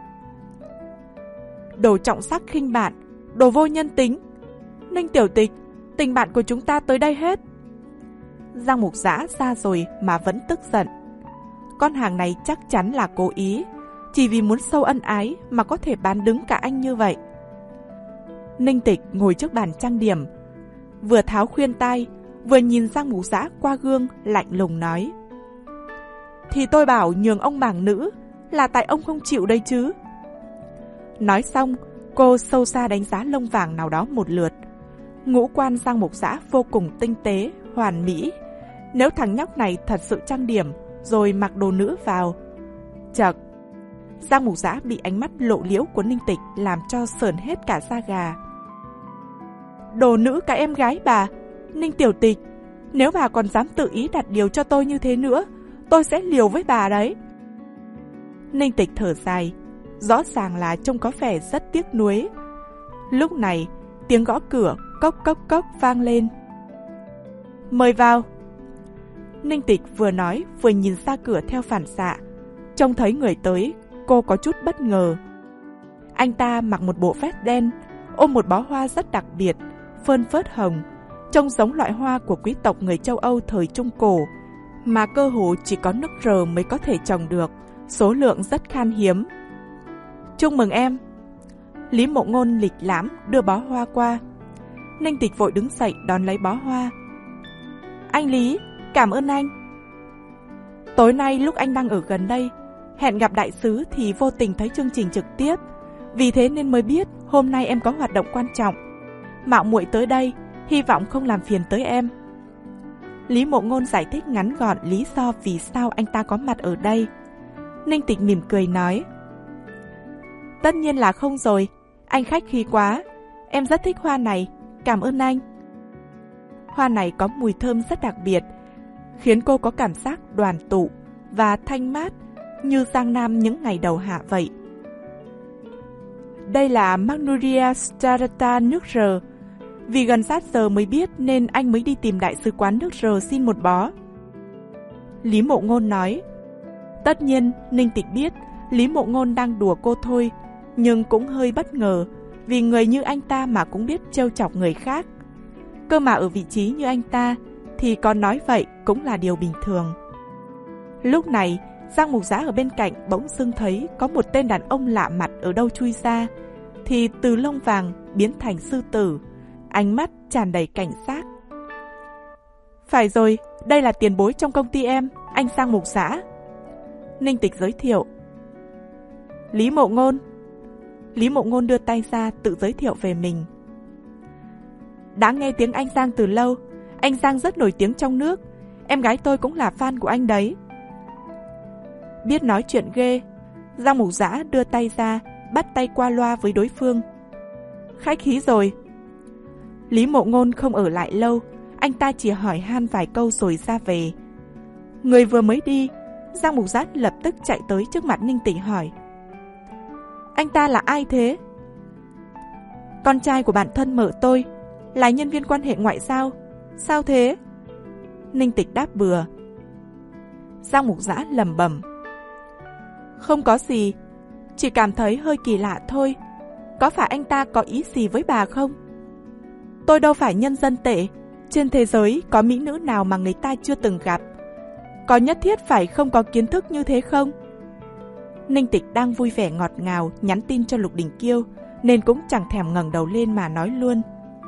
A: đồ trọng sắc khinh bạn, đồ vô nhân tính. Ninh Tiểu Tịch, tình bạn của chúng ta tới đây hết. Giang Mục Dã ra rồi mà vẫn tức giận. Con hàng này chắc chắn là cố ý, chỉ vì muốn sâu ân ái mà có thể bán đứng cả anh như vậy. Ninh Tịch ngồi trước bàn trang điểm, vừa tháo khuyên tai, vừa nhìn Giang Mục Dã qua gương, lạnh lùng nói. Thì tôi bảo nhường ông bảng nữ, là tại ông không chịu đây chứ. Nói xong, cô sâu xa đánh giá lông vàng nào đó một lượt. Ngũ quan Giang Mục Dã vô cùng tinh tế, hoàn mỹ. Nếu thằng nhóc này thật sự trang điểm, rồi mặc đồ nữ vào. Chật, Giang Mục Dã bị ánh mắt lộ liễu của Ninh Tịch làm cho sởn hết cả da gà. Đồ nữ cả em gái bà, Ninh Tiểu Tịch, nếu bà còn dám tự ý đặt điều cho tôi như thế nữa, tôi sẽ liều với bà đấy. Ninh Tịch thở dài, rõ ràng là trông có vẻ rất tiếc nuối. Lúc này, tiếng gõ cửa cốc cốc cốc vang lên. Mời vào. Ninh Tịch vừa nói vừa nhìn ra cửa theo phản xạ. Trông thấy người tới, cô có chút bất ngờ. Anh ta mặc một bộ vest đen, ôm một bó hoa rất đặc biệt, phơn phớt hồng, trông giống loại hoa của quý tộc người châu Âu thời Trung Cổ, mà cơ hồ chỉ có nước R mới có thể trồng được, số lượng rất khan hiếm. Chúc mừng em. Lý Mộ Ngôn lịch lãm đưa bó hoa qua. Ninh Tịch vội đứng dậy đón lấy bó hoa. Anh Lý, cảm ơn anh. Tối nay lúc anh đang ở gần đây, hẹn gặp đại sứ thì vô tình thấy chương trình trực tiếp. Vì thế nên mới biết hôm nay em có hoạt động quan trọng. Mạo muội tới đây, hy vọng không làm phiền tới em. Lý Mộ Ngôn giải thích ngắn gọn lý do vì sao anh ta có mặt ở đây. Ninh Tịch mỉm cười nói: Tất nhiên là không rồi, anh khách khí quá. Em rất thích hoa này, cảm ơn anh. Hoa này có mùi thơm rất đặc biệt, khiến cô có cảm giác đoàn tụ và thanh mát như Giang Nam những ngày đầu hạ vậy. Đây là Magnolia Sterata nước R. Vì gần sát giờ mới biết nên anh mới đi tìm đại sứ quán nước R xin một bó. Lý Mộ Ngôn nói. Tất nhiên, Ninh Tịch biết Lý Mộ Ngôn đang đùa cô thôi, nhưng cũng hơi bất ngờ vì người như anh ta mà cũng biết trêu chọc người khác. Cơ mà ở vị trí như anh ta thì còn nói vậy cũng là điều bình thường. Lúc này, Giang Mục Giã ở bên cạnh bỗng dưng thấy có một tên đàn ông lạ mặt ở đâu chui ra, thì từ lông vàng biến thành sư tử, ánh mắt tràn đầy cảnh giác. Phải rồi, đây là tiền bối trong công ty em, anh Giang Mục Giã. Ninh Tịch giới thiệu. Lý Mộ Ngôn. Lý Mộ Ngôn đưa tay ra tự giới thiệu về mình. Đã nghe tiếng anh Giang từ lâu, anh Giang rất nổi tiếng trong nước, em gái tôi cũng là fan của anh đấy. Biết nói chuyện ghê, Giang Mục Giã đưa tay ra, bắt tay qua loa với đối phương. Khách khí rồi. Lý Mộ Ngôn không ở lại lâu, anh ta chỉ hỏi han vài câu rồi ra về. Người vừa mới đi, Giang Mục Giã lập tức chạy tới trước mặt Ninh Tịch hỏi. Anh ta là ai thế? Con trai của bạn thân mợ tôi, là nhân viên quan hệ ngoại giao. Sao thế? Ninh Tịch đáp bừa. Giang Mục Giã lẩm bẩm. Không có gì, chỉ cảm thấy hơi kỳ lạ thôi. Có phải anh ta có ý gì với bà không? Tôi đâu phải nhân dân tệ, trên thế giới có mỹ nữ nào mà người ta chưa từng gặp. Có nhất thiết phải không có kiến thức như thế không? Ninh Tịch đang vui vẻ ngọt ngào nhắn tin cho Lục Đình Kiêu, nên cũng chẳng thèm ngẩng đầu lên mà nói luôn.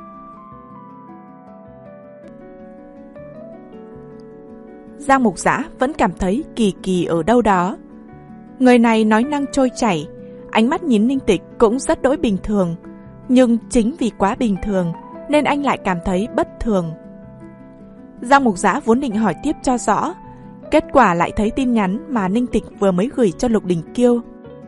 A: Giang Mục Giã vẫn cảm thấy kỳ kỳ ở đâu đó. Người này nói năng trôi chảy, ánh mắt nhìn Ninh Tịch cũng rất đỗi bình thường, nhưng chính vì quá bình thường nên anh lại cảm thấy bất thường. Giang Mục Giã vốn định hỏi tiếp cho rõ, kết quả lại thấy tin nhắn mà Ninh Tịch vừa mới gửi cho Lục Đình Kiêu.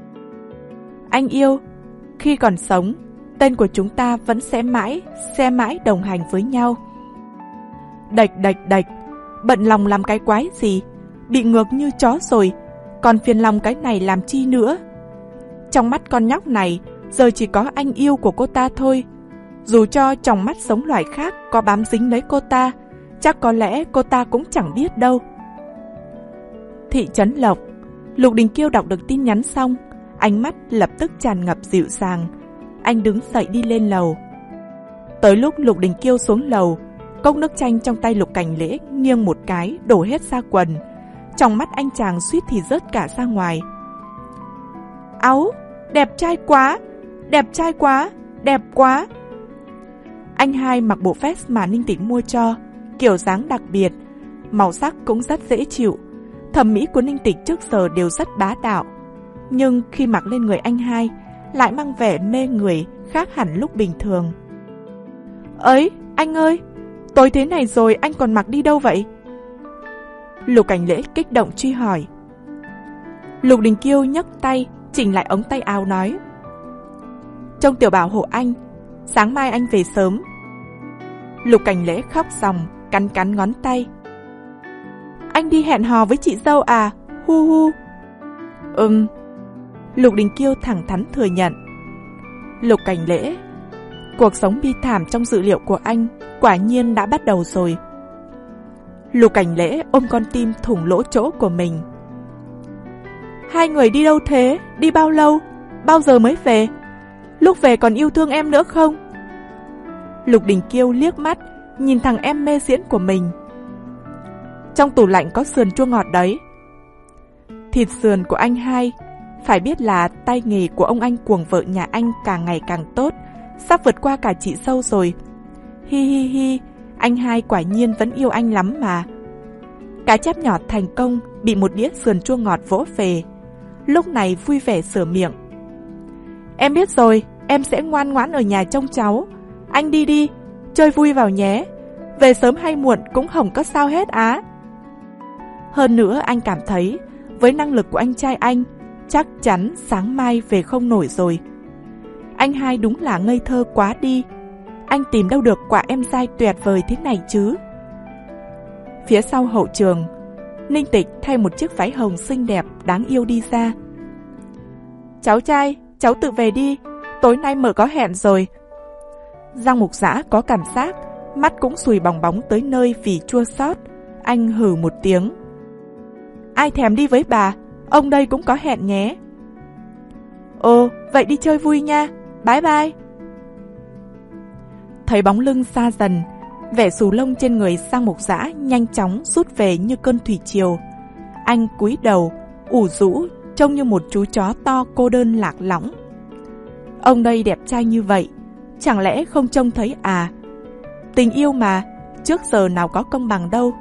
A: Anh yêu, khi còn sống, tên của chúng ta vẫn sẽ mãi, sẽ mãi đồng hành với nhau. Đạch đạch đạch, bận lòng làm cái quái gì, bị ngược như chó rồi, còn phiền lòng cái này làm chi nữa. Trong mắt con nhóc này, giờ chỉ có anh yêu của cô ta thôi. Dù cho trong mắt sống loài khác có bám dính lấy cô ta, chắc có lẽ cô ta cũng chẳng biết đâu. Thị trấn Lộc. Lục Đình Kiêu đọc được tin nhắn xong, ánh mắt lập tức tràn ngập dịu dàng. Anh đứng dậy đi lên lầu. Tới lúc Lục Đình Kiêu xuống lầu, cốc nước chanh trong tay Lục Cảnh Lễ nghiêng một cái đổ hết ra quần. Trong mắt anh chàng suýt thì rớt cả ra ngoài. Áu, đẹp trai quá, đẹp trai quá, đẹp quá. Anh hai mặc bộ vest mà Ninh Tịch mua cho, kiểu dáng đặc biệt, màu sắc cũng rất dễ chịu. Thẩm mỹ của Ninh Tịch trước giờ đều rất bá đạo, nhưng khi mặc lên người anh hai lại mang vẻ mê người khác hẳn lúc bình thường. Ấy, anh ơi, tối thế này rồi anh còn mặc đi đâu vậy? Lục Cảnh Lễ kích động truy hỏi. Lục Đình Kiêu nhấc tay chỉnh lại ống tay áo nói. Trông tiểu bảo hộ anh, sáng mai anh về sớm. Lục Cảnh Lễ khóc ròng, cắn cắn ngón tay. Anh đi hẹn hò với chị dâu à? Hu hu. Ừm. Lục Đình Kiêu thẳng thắn thừa nhận. Lục Cảnh Lễ, cuộc sống bi thảm trong dự liệu của anh quả nhiên đã bắt đầu rồi. Lục Cảnh Lễ ôm con tim thủng lỗ chỗ của mình. Hai người đi đâu thế? Đi bao lâu? Bao giờ mới về? Lúc về còn yêu thương em nữa không? Lục Đình Kiêu liếc mắt nhìn thằng em mê diễn của mình. Trong tủ lạnh có sườn chua ngọt đấy. Thịt sườn của anh hai, phải biết là tay nghề của ông anh cuồng vợ nhà anh càng ngày càng tốt, sắp vượt qua cả chị dâu rồi. Hi hi hi, Anh hai quả nhiên vẫn yêu anh lắm mà. Cá chép nhỏ thành công bị một đĩa sườn chua ngọt vỗ về. Lúc này vui vẻ sửa miệng. Em biết rồi, em sẽ ngoan ngoãn ở nhà trông cháu. Anh đi đi, chơi vui vào nhé. Về sớm hay muộn cũng không có sao hết á. Hơn nữa anh cảm thấy với năng lực của anh trai anh, chắc chắn sáng mai về không nổi rồi. Anh hai đúng là ngây thơ quá đi. Anh tìm đâu được quả em dai tuyệt vời thế này chứ. Phía sau hậu trường, Ninh Tịch thay một chiếc váy hồng xinh đẹp đáng yêu đi ra. Cháu trai, cháu tự về đi, tối nay mở có hẹn rồi. Giang Mục Dã có cảm giác mắt cũng sùi bòng bóng tới nơi vì chua xót. Anh hừ một tiếng. Ai thèm đi với bà, ông đây cũng có hẹn nhé. Ồ, vậy đi chơi vui nha, bye bye. Thấy bóng lưng xa dần, vẻ xù lông trên người Giang Mục Dã nhanh chóng rút về như cơn thủy triều. Anh cúi đầu, ủ rũ, trông như một chú chó to cô đơn lạc lõng. Ông đây đẹp trai như vậy, chẳng lẽ không trông thấy à? Tình yêu mà, trước giờ nào có công bằng đâu.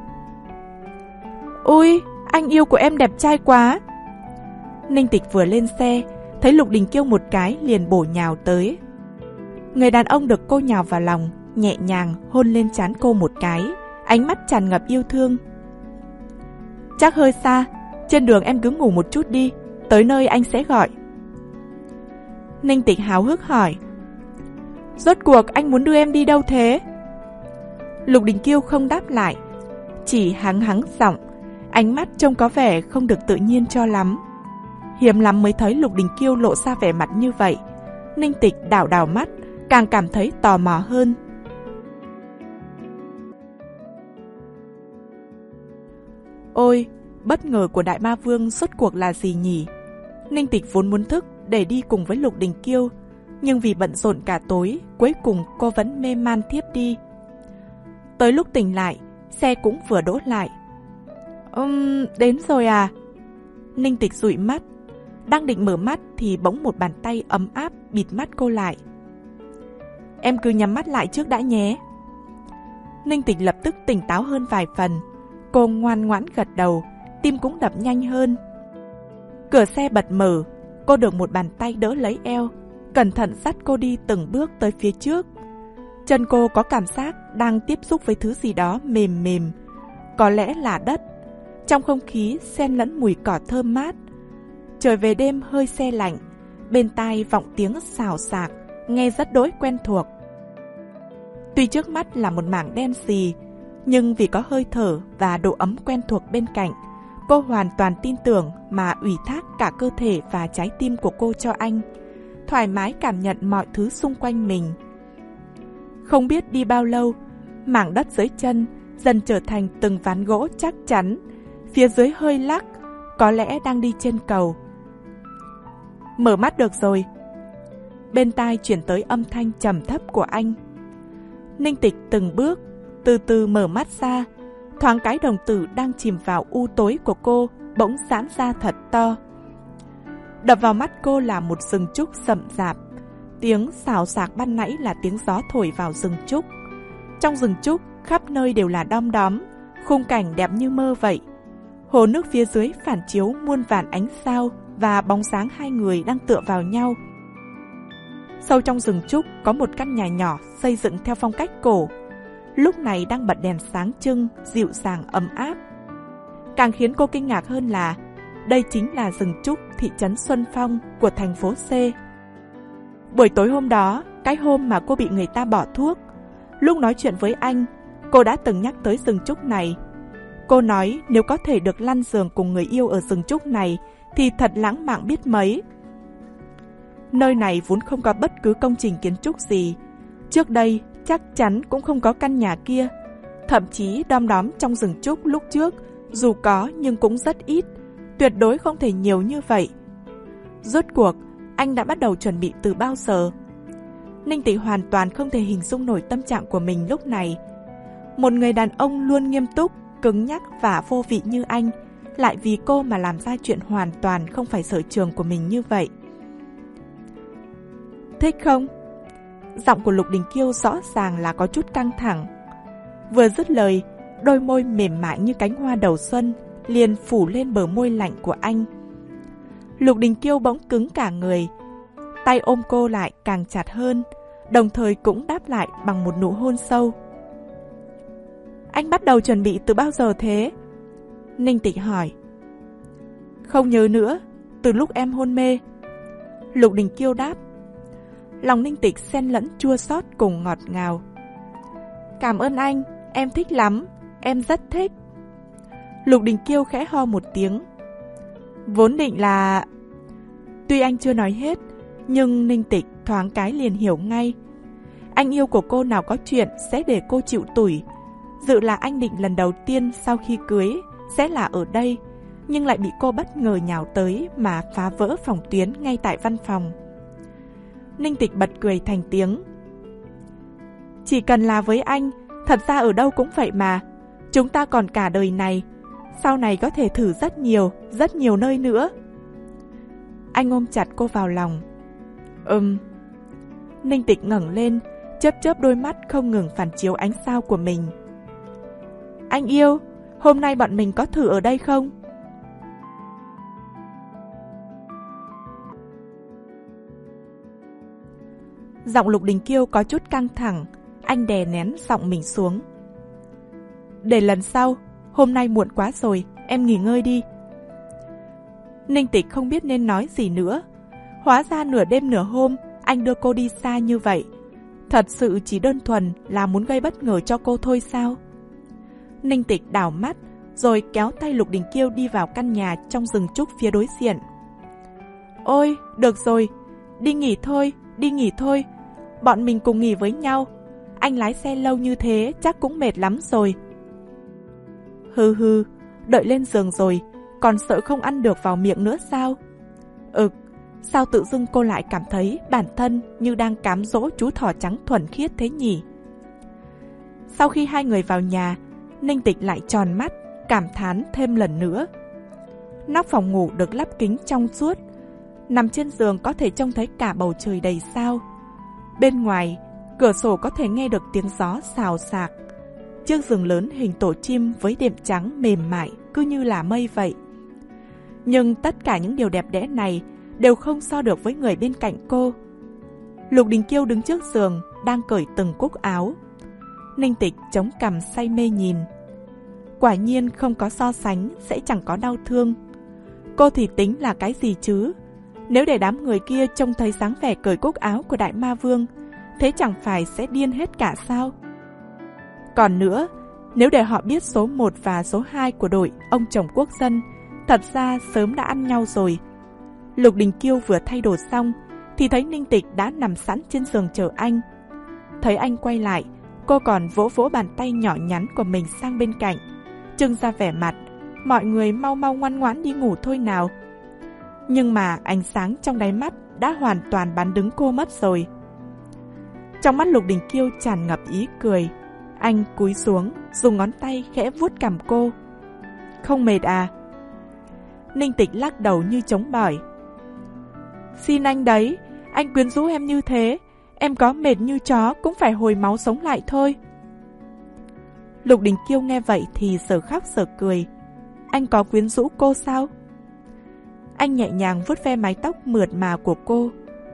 A: Ôi, anh yêu của em đẹp trai quá. Ninh Tịch vừa lên xe, thấy Lục Đình Kiêu một cái liền bổ nhào tới. Người đàn ông được cô nhào vào lòng, nhẹ nhàng hôn lên trán cô một cái, ánh mắt tràn ngập yêu thương. Chắc hơi xa, trên đường em cứ ngủ một chút đi, tới nơi anh sẽ gọi. Ninh Tịch háo hức hỏi. Rốt cuộc anh muốn đưa em đi đâu thế? Lục Đình Kiêu không đáp lại, chỉ hắng hắng giọng, ánh mắt trông có vẻ không được tự nhiên cho lắm. Hiếm lắm mới thấy Lục Đình Kiêu lộ ra vẻ mặt như vậy. Ninh Tịch đảo đảo mắt, càng cảm thấy tò mò hơn. Ôi, bất ngờ của Đại Ma Vương rốt cuộc là gì nhỉ? Ninh Tịch vốn muốn thức để đi cùng với Lục Đình Kiêu, nhưng vì bận rộn cả tối, cuối cùng cô vẫn mê man thiếp đi. Tới lúc tỉnh lại, xe cũng vừa đỗ lại. Ừm, đến rồi à? Ninh Tịch dụi mắt. Đang định mở mắt thì bỗng một bàn tay ấm áp bịt mắt cô lại. Em cứ nhắm mắt lại trước đã nhé. Ninh Tịch lập tức tỉnh táo hơn vài phần. Cô ngoan ngoãn gật đầu, tim cũng đập nhanh hơn. Cửa xe bật mở, cô được một bàn tay đỡ lấy eo, cẩn thận dắt cô đi từng bước tới phía trước. Chân cô có cảm giác đang tiếp xúc với thứ gì đó mềm mềm, có lẽ là đất. Trong không khí xen lẫn mùi cỏ thơm mát. Trời về đêm hơi se lạnh, bên tai vọng tiếng xào xạc, nghe rất đỗi quen thuộc. Tuy trước mắt là một mảng đen xì, nhưng vì có hơi thở và độ ấm quen thuộc bên cạnh, cô hoàn toàn tin tưởng mà ủy thác cả cơ thể và trái tim của cô cho anh, thoải mái cảm nhận mọi thứ xung quanh mình. Không biết đi bao lâu, mảng đất dưới chân dần trở thành từng ván gỗ chắc chắn, phía dưới hơi lắc, có lẽ đang đi trên cầu. Mở mắt được rồi. Bên tai chuyển tới âm thanh trầm thấp của anh. Ninh Tịch từng bước, từ từ mở mắt ra, thoáng cái đồng tử đang chìm vào u tối của cô bỗng giãn ra thật to. Đập vào mắt cô là một rừng trúc rậm rạp. Tiếng xào xạc ban nãy là tiếng gió thổi vào rừng trúc. Trong rừng trúc khắp nơi đều là đom đóm, khung cảnh đẹp như mơ vậy. Hồ nước phía dưới phản chiếu muôn vàn ánh sao và bóng dáng hai người đang tựa vào nhau. Sâu trong rừng trúc có một căn nhà nhỏ xây dựng theo phong cách cổ, lúc này đang bật đèn sáng trưng, dịu dàng ấm áp. Càng khiến cô kinh ngạc hơn là đây chính là rừng trúc thị trấn Xuân Phong của thành phố C. Buổi tối hôm đó, cái hôm mà cô bị người ta bỏ thuốc, lúc nói chuyện với anh, cô đã từng nhắc tới rừng trúc này. Cô nói nếu có thể được lăn giường cùng người yêu ở rừng trúc này thì thật lãng mạn biết mấy. Nơi này vốn không có bất cứ công trình kiến trúc gì. Trước đây chắc chắn cũng không có căn nhà kia. Thậm chí đom đóm trong rừng trúc lúc trước, dù có nhưng cũng rất ít, tuyệt đối không thể nhiều như vậy. Rốt cuộc, anh đã bắt đầu chuẩn bị từ bao giờ? Ninh Tịch hoàn toàn không thể hình dung nổi tâm trạng của mình lúc này. Một người đàn ông luôn nghiêm túc, cứng nhắc và vô vị như anh, lại vì cô mà làm ra chuyện hoàn toàn không phải sở trường của mình như vậy. Thích không? Giọng của Lục Đình Kiêu rõ ràng là có chút căng thẳng. Vừa dứt lời, đôi môi mềm mại như cánh hoa đầu xuân liền phủ lên bờ môi lạnh của anh. Lục Đình Kiêu bỗng cứng cả người, tay ôm cô lại càng chặt hơn, đồng thời cũng đáp lại bằng một nụ hôn sâu. Anh bắt đầu chuẩn bị từ bao giờ thế? Ninh Tịch hỏi. Không nhớ nữa, từ lúc em hôn mê. Lục Đình Kiêu đáp. Lòng Ninh Tịch xen lẫn chua xót cùng ngọt ngào. Cảm ơn anh, em thích lắm, em rất thích. Lục Đình Kiêu khẽ ho một tiếng. Vốn định là... Tuy anh chưa nói hết, nhưng Ninh Tịch thoáng cái liền hiểu ngay. Anh yêu của cô nào có chuyện sẽ để cô chịu tủi. Dự là anh định lần đầu tiên sau khi cưới sẽ là ở đây, nhưng lại bị cô bất ngờ nhào tới mà phá vỡ phòng tuyến ngay tại văn phòng. Ninh Tịch bật cười thành tiếng. Chỉ cần là với anh, thật ra ở đâu cũng vậy mà. Chúng ta còn cả đời này, sau này có thể thử rất nhiều, rất nhiều nơi nữa. Anh ôm chặt cô vào lòng. Ừm. Ninh Tịch ngẩng lên, chớp chớp đôi mắt không ngừng phản chiếu ánh sao của mình. Anh yêu, hôm nay bọn mình có thử ở đây không? Giọng Lục Đình Kiêu có chút căng thẳng, anh đè nén giọng mình xuống. Để lần sau, hôm nay muộn quá rồi, em nghỉ ngơi đi. Ninh Tịch không biết nên nói gì nữa. Hóa ra nửa đêm nửa hôm, anh đưa cô đi xa như vậy. Thật sự chỉ đơn thuần là muốn gây bất ngờ cho cô thôi sao? Ninh Tịch đảo mắt, rồi kéo tay Lục Đình Kiêu đi vào căn nhà trong rừng trúc phía đối diện. Ôi, được rồi, đi nghỉ thôi, đi nghỉ thôi. Bọn mình cùng nghỉ với nhau. Anh lái xe lâu như thế chắc cũng mệt lắm rồi. Hừ hừ, đợi lên giường rồi, còn sợ không ăn được vào miệng nữa sao? Ực, sao tự dưng cô lại cảm thấy bản thân như đang cám dỗ chú thỏ trắng thuần khiết thế nhỉ? Sau khi hai người vào nhà, Ninh Tịch lại tròn mắt, cảm thán thêm lần nữa. Nóc phòng ngủ được lắp kính trong suốt, nằm trên giường có thể trông thấy cả bầu trời đầy sao. Bên ngoài, cửa sổ có thể nghe được tiếng gió xào xạc. Chiếc giường lớn hình tổ chim với đệm trắng mềm mại cứ như là mây vậy. Nhưng tất cả những điều đẹp đẽ này đều không so được với người bên cạnh cô. Lục Đình Kiêu đứng trước giường, đang cởi từng cúc áo. Ninh Tịch chống cằm say mê nhìn. Quả nhiên không có so sánh sẽ chẳng có đau thương. Cô thì tính là cái gì chứ? Nếu để đám người kia trông thấy dáng vẻ cởi cúc áo của Đại Ma Vương, thế chẳng phải sẽ điên hết cả sao? Còn nữa, nếu để họ biết số một và số hai của đội ông chồng quốc dân, thật ra sớm đã ăn nhau rồi. Lục Đình Kiêu vừa thay đồ xong, thì thấy Ninh Tịch đã nằm sẵn trên giường chờ anh. Thấy anh quay lại, cô còn vỗ vỗ bàn tay nhỏ nhắn của mình sang bên cạnh, trưng ra vẻ mặt, mọi người mau mau ngoan ngoãn đi ngủ thôi nào. Nhưng mà ánh sáng trong đáy mắt đã hoàn toàn bắn đứng cô mất rồi. Trong mắt Lục Đình Kiêu tràn ngập ý cười. Anh cúi xuống, dùng ngón tay khẽ vuốt cằm cô. Không mệt à? Ninh Tịch lắc đầu như chống bỏi. Xin anh đấy, anh quyến rũ em như thế, em có mệt như chó cũng phải hồi máu sống lại thôi. Lục Đình Kiêu nghe vậy thì giờ khóc giờ cười. Anh có quyến rũ cô sao? Anh nhẹ nhàng vuốt ve mái tóc mượt mà của cô.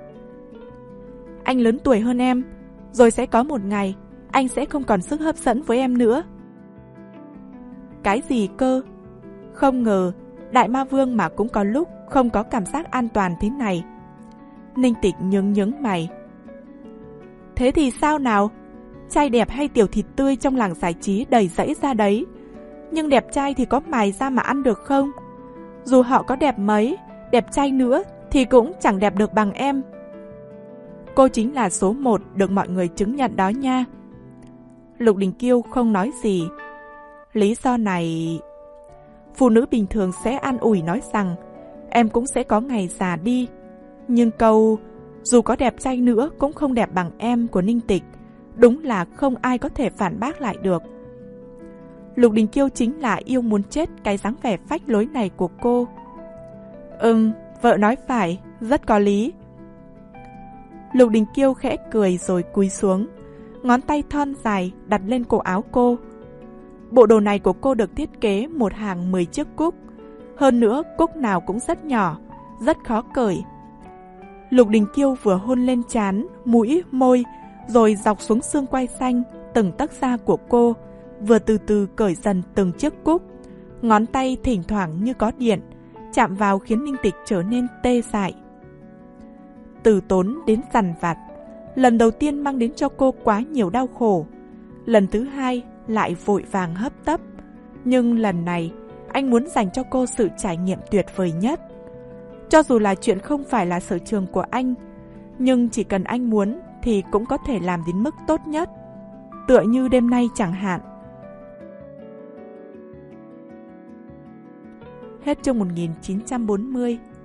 A: Anh lớn tuổi hơn em, rồi sẽ có một ngày anh sẽ không còn sức hấp dẫn với em nữa. Cái gì cơ? Không ngờ Đại Ma Vương mà cũng có lúc không có cảm giác an toàn thế này. Ninh Tịch nhướng nhướng mày. Thế thì sao nào? Trai đẹp hay tiểu thịt tươi trong làng giải trí đầy rẫy ra đấy. Nhưng đẹp trai thì có mài ra mà ăn được không? Dù họ có đẹp mấy, đẹp trai nữa thì cũng chẳng đẹp được bằng em. Cô chính là số một được mọi người chứng nhận đó nha. Lục Đình Kiêu không nói gì. Lý do này... Phụ nữ bình thường sẽ an ủi nói rằng em cũng sẽ có ngày già đi. Nhưng câu dù có đẹp trai nữa cũng không đẹp bằng em của Ninh Tịch đúng là không ai có thể phản bác lại được. Lục Đình Kiêu chính là yêu muốn chết cái dáng vẻ phách lối này của cô. Ừm, vợ nói phải, rất có lý. Lục Đình Kiêu khẽ cười rồi cúi xuống, ngón tay thon dài đặt lên cổ áo cô. Bộ đồ này của cô được thiết kế một hàng mười chiếc cúc. Hơn nữa, cúc nào cũng rất nhỏ, rất khó cởi. Lục Đình Kiêu vừa hôn lên trán, mũi, môi, rồi dọc xuống xương quai xanh, từng tấc da của cô, vừa từ từ cởi dần từng chiếc cúc. Ngón tay thỉnh thoảng như có điện, chạm vào khiến Ninh Tịch trở nên tê dại. Từ tốn đến dằn vặt, lần đầu tiên mang đến cho cô quá nhiều đau khổ. Lần thứ hai lại vội vàng hấp tấp. Nhưng lần này, anh muốn dành cho cô sự trải nghiệm tuyệt vời nhất. Cho dù là chuyện không phải là sở trường của anh, nhưng chỉ cần anh muốn thì cũng có thể làm đến mức tốt nhất. Tựa như đêm nay chẳng hạn. Hết chương một nghìn chín trăm bốn mươi.